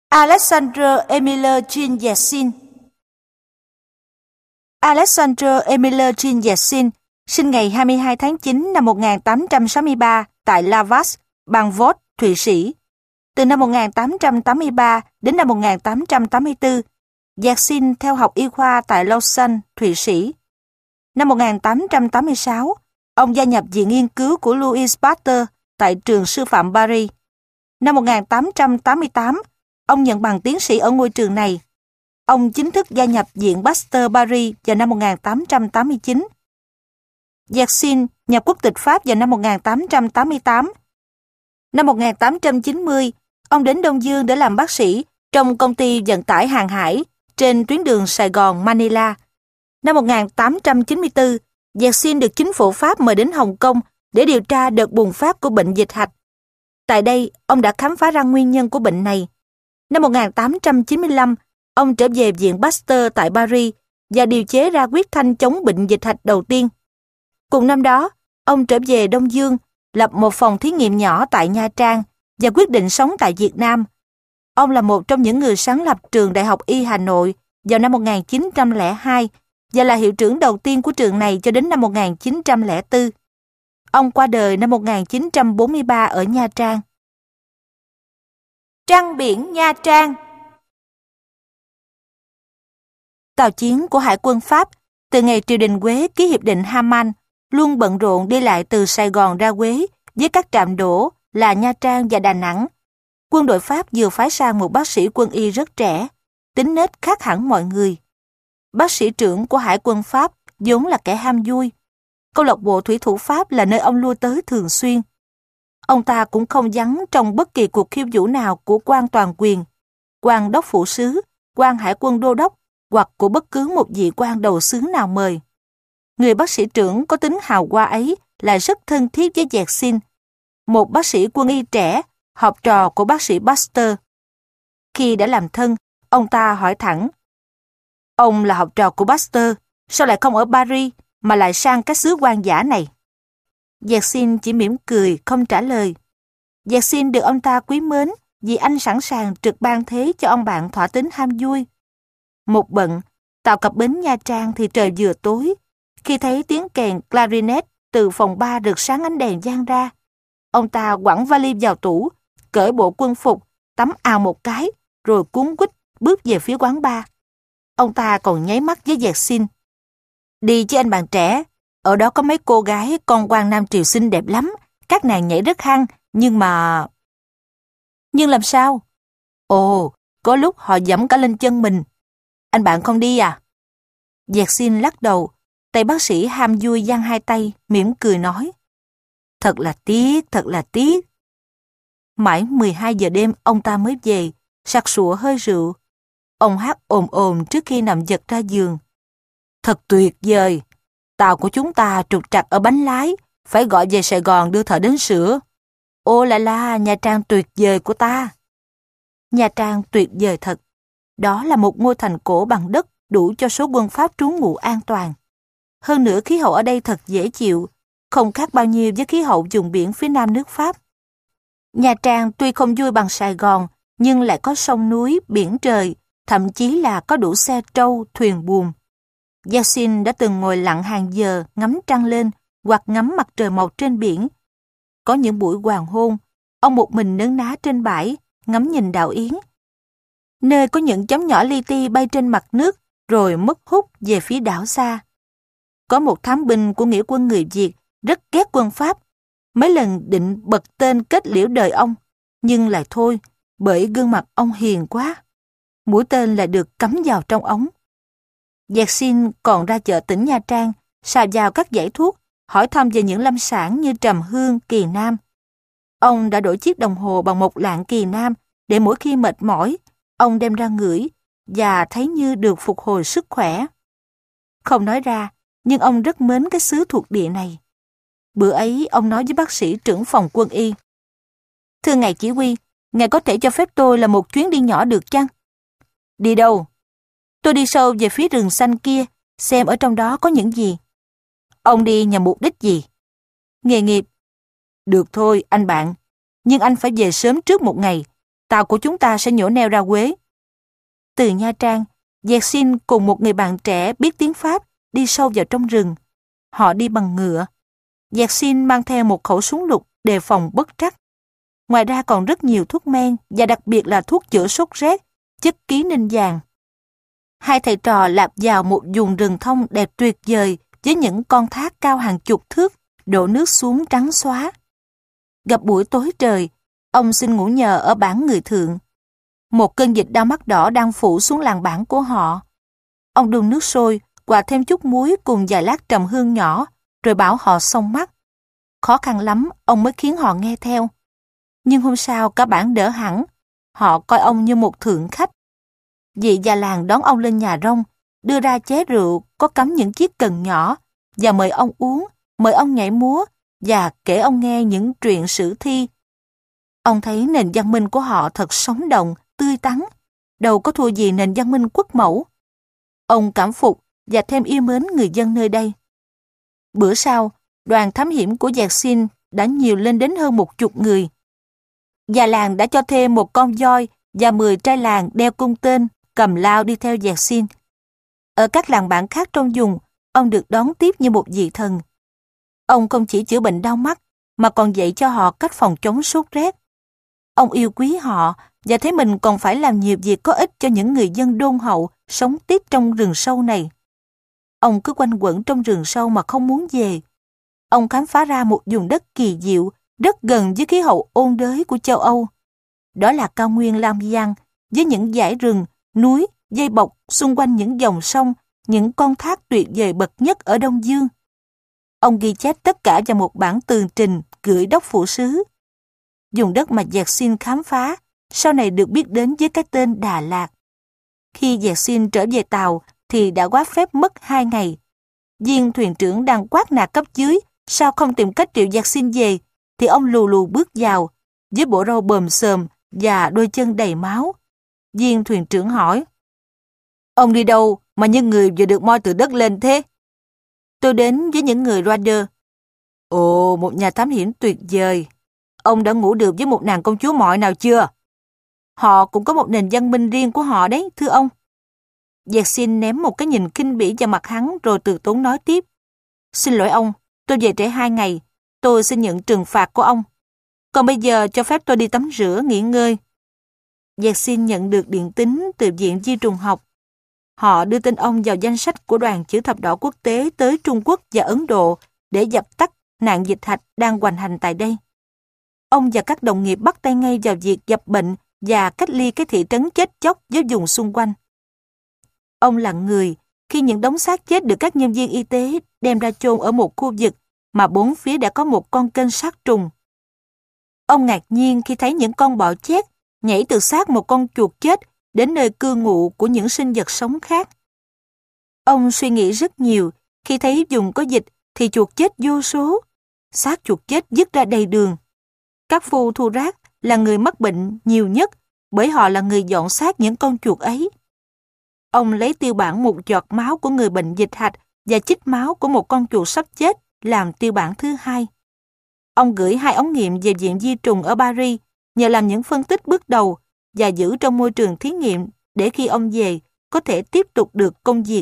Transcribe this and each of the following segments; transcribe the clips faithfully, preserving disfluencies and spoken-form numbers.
Alexander Emilovich Yeltsin. Alexander Emilovich Yeltsin sinh ngày hai mươi hai tháng chín năm một nghìn tám trăm sáu mươi ba tại Lavas, bang Vod, Thụy Sĩ. Từ năm một nghìn tám trăm tám mươi ba đến năm một nghìn tám trăm tám mươi tư, Yeltsin theo học y khoa tại Lausanne, Thụy Sĩ. Năm một nghìn tám trăm tám mươi sáu, ông gia nhập viện nghiên cứu của Louis Pasteur tại trường sư phạm Paris. Năm một nghìn tám trăm tám mươi tám, ông nhận bằng tiến sĩ ở ngôi trường này. Ông chính thức gia nhập viện Pasteur Paris vào năm một nghìn tám trăm tám mươi chín. Yeltsin nhập quốc tịch Pháp vào năm một nghìn tám trăm tám mươi tám. Năm một nghìn tám trăm chín mươi, ông đến Đông Dương để làm bác sĩ trong công ty vận tải hàng hải trên tuyến đường Sài Gòn-Manila. Năm một nghìn tám trăm chín mươi tư, Yeltsin được chính phủ Pháp mời đến Hồng Kông để điều tra đợt bùng phát của bệnh dịch hạch. Tại đây, ông đã khám phá ra nguyên nhân của bệnh này. Năm một nghìn tám trăm chín mươi lăm, ông trở về viện Pasteur tại Paris và điều chế ra huyết thanh chống bệnh dịch hạch đầu tiên. Cùng năm đó, ông trở về Đông Dương, lập một phòng thí nghiệm nhỏ tại Nha Trang và quyết định sống tại Việt Nam. Ông là một trong những người sáng lập trường Đại học Y Hà Nội vào năm một nghìn chín trăm lẻ hai và là hiệu trưởng đầu tiên của trường này cho đến năm một nghìn chín trăm lẻ bốn. Ông qua đời năm một nghìn chín trăm bốn mươi ba ở Nha Trang. Trăng biển Nha Trang. Tàu chiến của Hải quân Pháp từ ngày triều đình Quế ký hiệp định Haman luôn bận rộn đi lại từ Sài Gòn ra Quế với các trạm đổ là Nha Trang và Đà Nẵng. Quân đội Pháp vừa phái sang một bác sĩ quân y rất trẻ, tính nết khác hẳn mọi người. Bác sĩ trưởng của Hải quân Pháp vốn là kẻ ham vui. Câu lạc bộ thủy thủ Pháp là nơi ông lui tới thường xuyên. Ông ta cũng không vắng trong bất kỳ cuộc khiêu vũ nào của quan toàn quyền, quan đốc phủ sứ, quan hải quân đô đốc hoặc của bất cứ một vị quan đầu xứ nào mời. Người bác sĩ trưởng có tính hào hoa ấy lại rất thân thiết với Yeltsin, một bác sĩ quân y trẻ, học trò của bác sĩ Pasteur. Khi đã làm thân, ông ta hỏi thẳng: "Ông là học trò của Pasteur, sao lại không ở Paris mà lại sang cái xứ hoang dã này?" Yeltsin chỉ mỉm cười, không trả lời. Yeltsin được ông ta quý mến vì anh sẵn sàng trực ban thế cho ông bạn thỏa tính ham vui. Một bận, tàu cập bến Nha Trang thì trời vừa tối. Khi thấy tiếng kèn clarinet từ phòng ba rực sáng ánh đèn vang ra, ông ta quẳng vali vào tủ, cởi bộ quân phục, tắm ào một cái, rồi cuống quýt bước về phía quán bar. Ông ta còn nháy mắt với Yeltsin: "Đi chứ anh bạn trẻ, ở đó có mấy cô gái con quan Nam Triều xinh đẹp lắm, các nàng nhảy rất hăng, nhưng mà..." "Nhưng làm sao?" "Ồ, có lúc họ giẫm cả lên chân mình. Anh bạn không đi à?" Yeltsin lắc đầu, tay bác sĩ ham vui giang hai tay, mỉm cười nói: "Thật là tiếc, thật là tiếc." Mãi mười hai giờ đêm ông ta mới về, sặc sụa hơi rượu. Ông hát ồm ồm trước khi nằm giật ra giường: "Thật tuyệt vời, tàu của chúng ta trục trặc ở bánh lái, phải gọi về Sài Gòn đưa thợ đến sửa. Ô là la, Nha Trang tuyệt vời của ta." Nha Trang tuyệt vời thật. Đó là một ngôi thành cổ bằng đất đủ cho số quân Pháp trú ngụ an toàn. Hơn nữa khí hậu ở đây thật dễ chịu, không khác bao nhiêu với khí hậu vùng biển phía nam nước Pháp. Nha Trang tuy không vui bằng Sài Gòn, nhưng lại có sông núi, biển trời, thậm chí là có đủ xe trâu, thuyền buồm. Yeltsin đã từng ngồi lặng hàng giờ ngắm trăng lên hoặc ngắm mặt trời mọc trên biển. Có những buổi hoàng hôn, ông một mình nấn ná trên bãi, ngắm nhìn đảo Yến, nơi có những chấm nhỏ li ti bay trên mặt nước rồi mất hút về phía đảo xa. Có một thám binh của nghĩa quân người Việt rất ghét quân Pháp, mấy lần định bật tên kết liễu đời ông, nhưng lại thôi, bởi gương mặt ông hiền quá. Mũi tên lại được cắm vào trong ống. Yeltsin còn ra chợ tỉnh Nha Trang, xà vào các dãy thuốc, hỏi thăm về những lâm sản như trầm hương, kỳ nam. Ông đã đổi chiếc đồng hồ bằng một lạng kỳ nam để mỗi khi mệt mỏi, ông đem ra ngửi và thấy như được phục hồi sức khỏe. Không nói ra, nhưng ông rất mến cái xứ thuộc địa này. Bữa ấy, ông nói với bác sĩ trưởng phòng quân y: "Thưa ngài chỉ huy, ngài có thể cho phép tôi là một chuyến đi nhỏ được chăng?" "Đi đâu?" "Tôi đi sâu về phía rừng xanh kia, xem ở trong đó có những gì." "Ông đi nhằm mục đích gì?" "Nghề nghiệp." "Được thôi, anh bạn, nhưng anh phải về sớm trước một ngày, tàu của chúng ta sẽ nhổ neo ra Huế. Từ Nha Trang, Yersin cùng một người bạn trẻ biết tiếng Pháp đi sâu vào trong rừng. Họ đi bằng ngựa. Yersin mang theo một khẩu súng lục đề phòng bất trắc. Ngoài ra còn rất nhiều thuốc men và đặc biệt là thuốc chữa sốt rét, chất ký ninh vàng. Hai thầy trò lạp vào một vùng rừng thông đẹp tuyệt vời với những con thác cao hàng chục thước, đổ nước xuống trắng xóa. Gặp buổi tối trời, ông xin ngủ nhờ ở bản người thượng. Một cơn dịch đau mắt đỏ đang phủ xuống làng bản của họ. Ông đun nước sôi, quạt thêm chút muối cùng vài lát trầm hương nhỏ, rồi bảo họ xông mắt. Khó khăn lắm, ông mới khiến họ nghe theo. Nhưng hôm sau cả bản đỡ hẳn, họ coi ông như một thượng khách. Vị già làng đón ông lên nhà rông, đưa ra ché rượu có cắm những chiếc cần nhỏ và mời ông uống, mời ông nhảy múa và kể ông nghe những truyện sử thi. Ông thấy nền văn minh của họ thật sống động, tươi tắn, đâu có thua gì nền văn minh quốc mẫu. Ông cảm phục và thêm yêu mến người dân nơi đây. Bữa sau, đoàn thám hiểm của Yersin đã nhiều lên đến hơn một chục người. Già làng đã cho thêm một con voi và mười trai làng đeo cung tên, cầm lao đi theo Yersin. Ở các làng bản khác trong vùng, ông được đón tiếp như một vị thần. Ông không chỉ chữa bệnh đau mắt, mà còn dạy cho họ cách phòng chống sốt rét. Ông yêu quý họ và thấy mình còn phải làm nhiều việc có ích cho những người dân đôn hậu sống tiếp trong rừng sâu này. Ông cứ quanh quẩn trong rừng sâu mà không muốn về. Ông khám phá ra một vùng đất kỳ diệu, rất gần với khí hậu ôn đới của châu Âu. Đó là cao nguyên Lam Giang, với những dải rừng, núi, dây bọc xung quanh những dòng sông, những con thác tuyệt vời bậc nhất ở Đông Dương. Ông ghi chép tất cả vào một bản tường trình gửi đốc phủ sứ. Vùng đất mà Yersin khám phá, sau này được biết đến với cái tên Đà Lạt. Khi Yersin trở về tàu thì đã quá phép mất hai ngày. Viên thuyền trưởng đang quát nạt cấp dưới, sao không tìm cách triệu Yersin về, thì ông lù lù bước vào, với bộ râu bờm xờm và đôi chân đầy máu. Viên thuyền trưởng hỏi, ông đi đâu mà như người vừa được moi từ đất lên thế? Tôi đến với những người Raider. Ồ, một nhà thám hiểm tuyệt vời. Ông đã ngủ được với một nàng công chúa mọi nào chưa? Họ cũng có một nền văn minh riêng của họ đấy, thưa ông. Yersin ném một cái nhìn khinh bỉ vào mặt hắn rồi từ tốn nói tiếp. Xin lỗi ông, tôi về trễ hai ngày. Tôi xin nhận trừng phạt của ông. Còn bây giờ cho phép tôi đi tắm rửa, nghỉ ngơi. Yersin nhận được điện tín từ Viện Di trùng học. Họ đưa tên ông vào danh sách của đoàn chữ thập đỏ quốc tế tới Trung Quốc và Ấn Độ để dập tắt nạn dịch hạch đang hoành hành tại đây. Ông và các đồng nghiệp bắt tay ngay vào việc dập bệnh và cách ly cái thị trấn chết chóc với vùng xung quanh. Ông lặng người khi những đống xác chết được các nhân viên y tế đem ra chôn ở một khu vực mà bốn phía đã có một con kênh sát trùng. Ông ngạc nhiên khi thấy những con bọ chét nhảy từ xác một con chuột chết đến nơi cư ngụ của những sinh vật sống khác. Ông suy nghĩ rất nhiều khi thấy vùng có dịch thì chuột chết vô số, xác chuột chết vứt ra đầy đường. Các phu thu rác là người mắc bệnh nhiều nhất bởi họ là người dọn xác những con chuột ấy. Ông lấy tiêu bản một giọt máu của người bệnh dịch hạch và chích máu của một con chuột sắp chết làm tiêu bản thứ hai. Ông gửi hai ống nghiệm về Viện Di trùng ở Paris nhờ làm những phân tích bước đầu và giữ trong môi trường thí nghiệm để khi ông về có thể tiếp tục được công việc.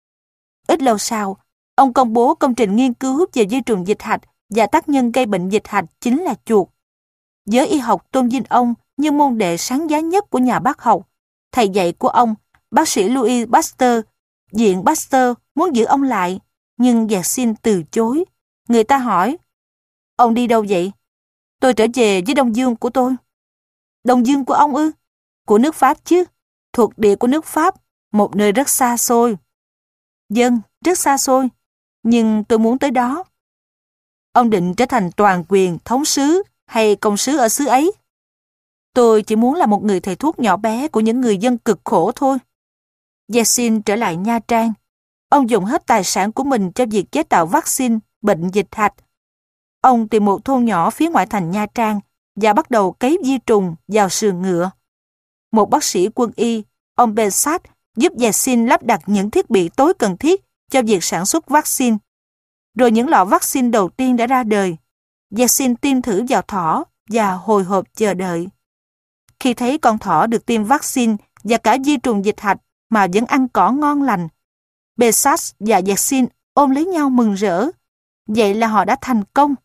Ít lâu sau, ông công bố công trình nghiên cứu về vi trùng dịch hạch và tác nhân gây bệnh dịch hạch chính là chuột. Giới y học tôn vinh ông như môn đệ sáng giá nhất của nhà bác học. Thầy dạy của ông, bác sĩ Louis Pasteur, Viện Pasteur muốn giữ ông lại, nhưng Yersin từ chối. Người ta hỏi, ông đi đâu vậy? Tôi trở về với Đông Dương của tôi. Đông Dương của ông ư? Của nước Pháp chứ, thuộc địa của nước Pháp, một nơi rất xa xôi. Vâng, rất xa xôi, nhưng tôi muốn tới đó. Ông định trở thành toàn quyền thống sứ hay công sứ ở xứ ấy? Tôi chỉ muốn là một người thầy thuốc nhỏ bé của những người dân cực khổ thôi. Yersin trở lại Nha Trang. Ông dùng hết tài sản của mình cho việc chế tạo vaccine bệnh dịch hạch. Ông tìm một thôn nhỏ phía ngoại thành Nha Trang và bắt đầu cấy vi trùng vào sườn ngựa. Một bác sĩ quân y, ông Bensat, giúp Yersin lắp đặt những thiết bị tối cần thiết cho việc sản xuất vaccine. Rồi những lọ vaccine đầu tiên đã ra đời. Yersin tiêm thử vào thỏ và hồi hộp chờ đợi. Khi thấy con thỏ được tiêm vaccine và cả vi trùng dịch hạch mà vẫn ăn cỏ ngon lành, Besas và Yersin ôm lấy nhau mừng rỡ. Vậy là họ đã thành công.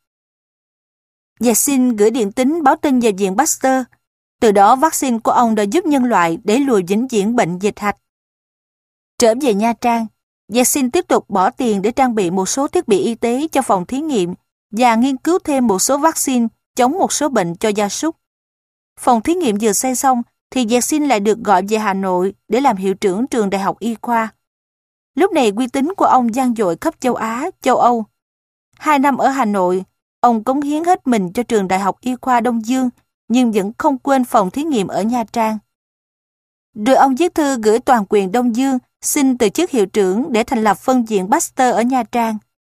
Yersin gửi điện tín báo tin về viện Pasteur. Từ đó vaccine của ông đã giúp nhân loại đẩy lùi vĩnh viễn bệnh dịch hạch. Trở về Nha Trang, Yersin tiếp tục bỏ tiền để trang bị một số thiết bị y tế cho phòng thí nghiệm và nghiên cứu thêm một số vaccine chống một số bệnh cho gia súc. Phòng thí nghiệm vừa xây xong thì Yersin lại được gọi về Hà Nội để làm hiệu trưởng trường Đại học Y khoa. Lúc này uy tín của ông vang dội khắp châu Á, châu Âu. Hai năm ở Hà Nội, ông cống hiến hết mình cho trường Đại học Y khoa Đông Dương, nhưng vẫn không quên phòng thí nghiệm ở Nha Trang. Rồi ông viết thư gửi toàn quyền Đông Dương xin từ chức hiệu trưởng để thành lập phân viện Pasteur ở Nha Trang.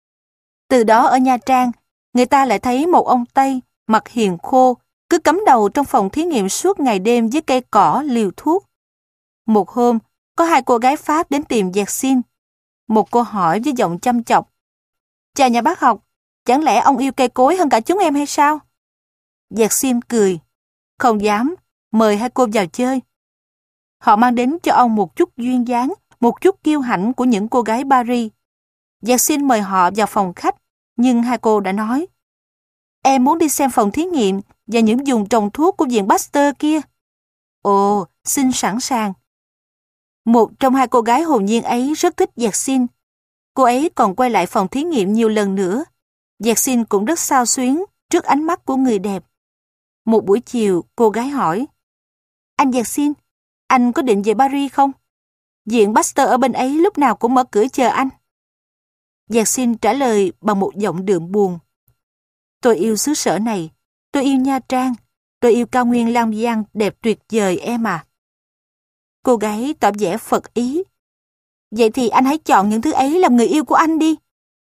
Từ đó ở Nha Trang, người ta lại thấy một ông Tây, mặt hiền khô, cứ cắm đầu trong phòng thí nghiệm suốt ngày đêm với cây cỏ liều thuốc. Một hôm, có hai cô gái Pháp đến tìm Yersin. Một cô hỏi với giọng chăm chọc: "Chào nhà bác học, chẳng lẽ ông yêu cây cối hơn cả chúng em hay sao?" Yersin cười: "Không dám, mời hai cô vào chơi." Họ mang đến cho ông một chút duyên dáng, một chút kiêu hãnh của những cô gái Paris. Yersin mời họ vào phòng khách, nhưng hai cô đã nói: "Em muốn đi xem phòng thí nghiệm và những vùng trồng thuốc của viện Pasteur kia." "Ồ, xin sẵn sàng." Một trong hai cô gái hồn nhiên ấy rất thích Yersin. Cô ấy còn quay lại phòng thí nghiệm nhiều lần nữa. Yersin cũng rất xao xuyến trước ánh mắt của người đẹp. Một buổi chiều, cô gái hỏi: "Anh Yersin, anh có định về Paris không? Viện Pasteur ở bên ấy lúc nào cũng mở cửa chờ anh." Yersin trả lời bằng một giọng đượm buồn: "Tôi yêu xứ sở này, tôi yêu Nha Trang, tôi yêu cao nguyên Lam Giang đẹp tuyệt vời em à." Cô gái tỏ vẻ phật ý: "Vậy thì anh hãy chọn những thứ ấy làm người yêu của anh đi."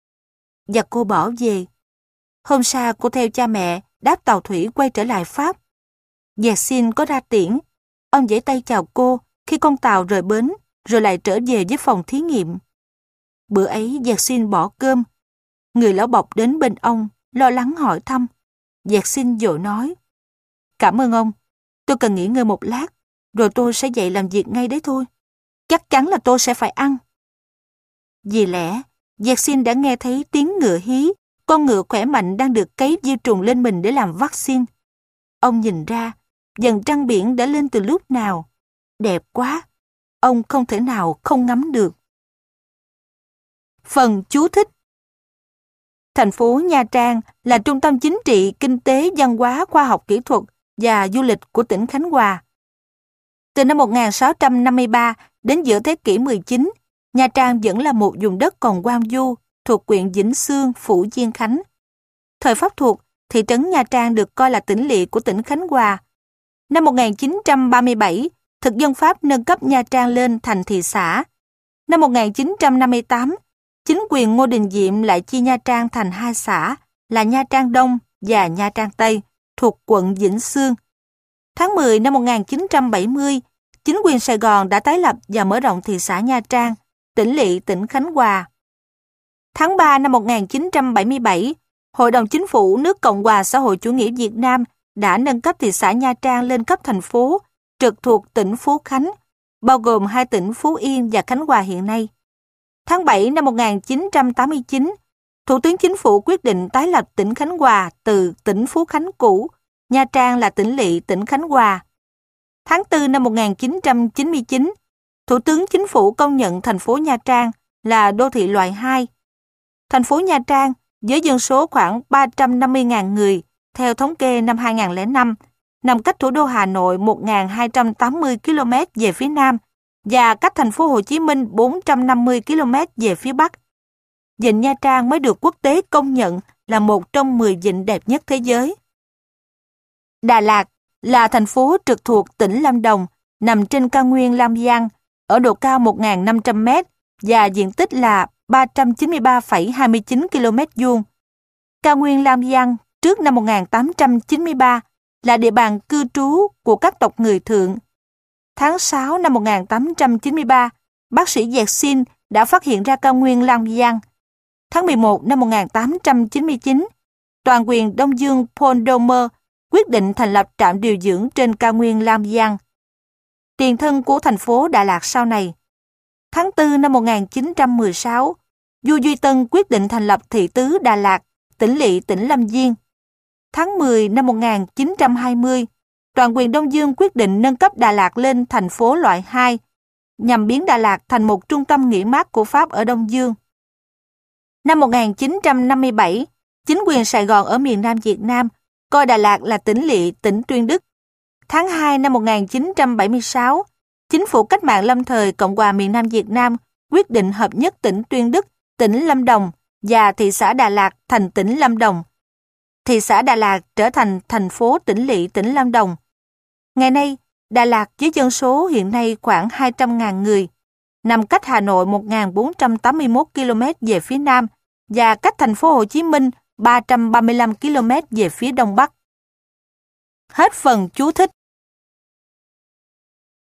Và cô bỏ về. Hôm sau cô theo cha mẹ đáp tàu thủy quay trở lại Pháp. Yersin có ra tiễn. Ông vẫy tay chào cô khi con tàu rời bến, rồi lại trở về với phòng thí nghiệm. Bữa ấy Yersin bỏ cơm. Người lão bộc đến bên ông, lo lắng hỏi thăm. Yersin vội nói: "Cảm ơn ông, tôi cần nghỉ ngơi một lát, rồi tôi sẽ dậy làm việc ngay đấy thôi. Chắc chắn là tôi sẽ phải ăn." Vì lẽ, Yersin đã nghe thấy tiếng ngựa hí, con ngựa khỏe mạnh đang được cấy vi trùng lên mình để làm vaccine. Ông nhìn ra, dần trăng biển đã lên từ lúc nào. Đẹp quá, ông không thể nào không ngắm được. Phần chú thích: thành phố Nha Trang là trung tâm chính trị, kinh tế, văn hóa, khoa học kỹ thuật và du lịch của tỉnh Khánh Hòa. Từ năm một nghìn sáu trăm năm mươi ba đến giữa thế kỷ mười chín, Nha Trang vẫn là một vùng đất còn hoang vu thuộc huyện Vĩnh Xương, phủ Diên Khánh. Thời Pháp thuộc, thị trấn Nha Trang được coi là tỉnh lỵ của tỉnh Khánh Hòa. Năm một nghìn chín trăm ba mươi bảy, thực dân Pháp nâng cấp Nha Trang lên thành thị xã. Năm một nghìn chín trăm năm mươi tám, chính quyền Ngô Đình Diệm lại chia Nha Trang thành hai xã là Nha Trang Đông và Nha Trang Tây, thuộc quận Vĩnh Xương. Tháng mười năm một nghìn chín trăm bảy mươi, chính quyền Sài Gòn đã tái lập và mở rộng thị xã Nha Trang, tỉnh lỵ tỉnh Khánh Hòa. Tháng ba năm một nghìn chín trăm bảy mươi bảy, Hội đồng Chính phủ nước Cộng hòa Xã hội Chủ nghĩa Việt Nam đã nâng cấp thị xã Nha Trang lên cấp thành phố, trực thuộc tỉnh Phú Khánh, bao gồm hai tỉnh Phú Yên và Khánh Hòa hiện nay. Tháng bảy năm một nghìn chín trăm tám mươi chín, Thủ tướng Chính phủ quyết định tái lập tỉnh Khánh Hòa từ tỉnh Phú Khánh cũ, Nha Trang là tỉnh lỵ tỉnh Khánh Hòa. Tháng tư năm một nghìn chín trăm chín mươi chín, Thủ tướng Chính phủ công nhận thành phố Nha Trang là đô thị loại hai. Thành phố Nha Trang với dân số khoảng ba trăm năm mươi nghìn người, theo thống kê năm hai nghìn không trăm lẻ năm, nằm cách thủ đô Hà Nội một nghìn hai trăm tám mươi ki lô mét về phía nam và cách thành phố Hồ Chí Minh bốn trăm năm mươi ki lô mét về phía bắc. Vịnh Nha Trang mới được quốc tế công nhận là một trong mười vịnh đẹp nhất thế giới. Đà Lạt là thành phố trực thuộc tỉnh Lâm Đồng, nằm trên cao nguyên Lam Giang, ở độ cao một nghìn năm trăm mét và diện tích là ba trăm chín mươi ba phẩy hai mươi chín ki lô mét vuông. Cao nguyên Lam Giang trước năm một nghìn tám trăm chín mươi ba là địa bàn cư trú của các tộc người Thượng. Tháng sáu năm một nghìn tám trăm chín mươi ba, bác sĩ Yersin đã phát hiện ra cao nguyên Lam Giang. Tháng mười một năm một nghìn tám trăm chín mươi chín, toàn quyền Đông Dương Paul Doumer quyết định thành lập trạm điều dưỡng trên cao nguyên Lam Giang. Tiền thân của thành phố Đà Lạt sau này. Tháng tư năm một nghìn chín trăm mười sáu, vua Duy Tân quyết định thành lập thị tứ Đà Lạt, tỉnh lỵ tỉnh Lâm Viên. Tháng mười năm một nghìn chín trăm hai mươi, toàn quyền Đông Dương quyết định nâng cấp Đà Lạt lên thành phố loại hai, nhằm biến Đà Lạt thành một trung tâm nghỉ mát của Pháp ở Đông Dương. Năm một nghìn chín trăm năm mươi bảy, chính quyền Sài Gòn ở miền Nam Việt Nam coi Đà Lạt là tỉnh lỵ tỉnh Tuyên Đức. Tháng hai năm một nghìn chín trăm bảy mươi sáu, Chính phủ cách mạng lâm thời Cộng hòa miền Nam Việt Nam quyết định hợp nhất tỉnh Tuyên Đức, tỉnh Lâm Đồng và thị xã Đà Lạt thành tỉnh Lâm Đồng. Thị xã Đà Lạt trở thành thành phố tỉnh lỵ tỉnh Lâm Đồng. Ngày nay, Đà Lạt với dân số hiện nay khoảng hai trăm nghìn người, nằm cách Hà Nội một nghìn bốn trăm tám mươi mốt ki lô mét về phía Nam và cách thành phố Hồ Chí Minh ba trăm ba mươi lăm ki lô mét về phía Đông Bắc. Hết phần chú thích.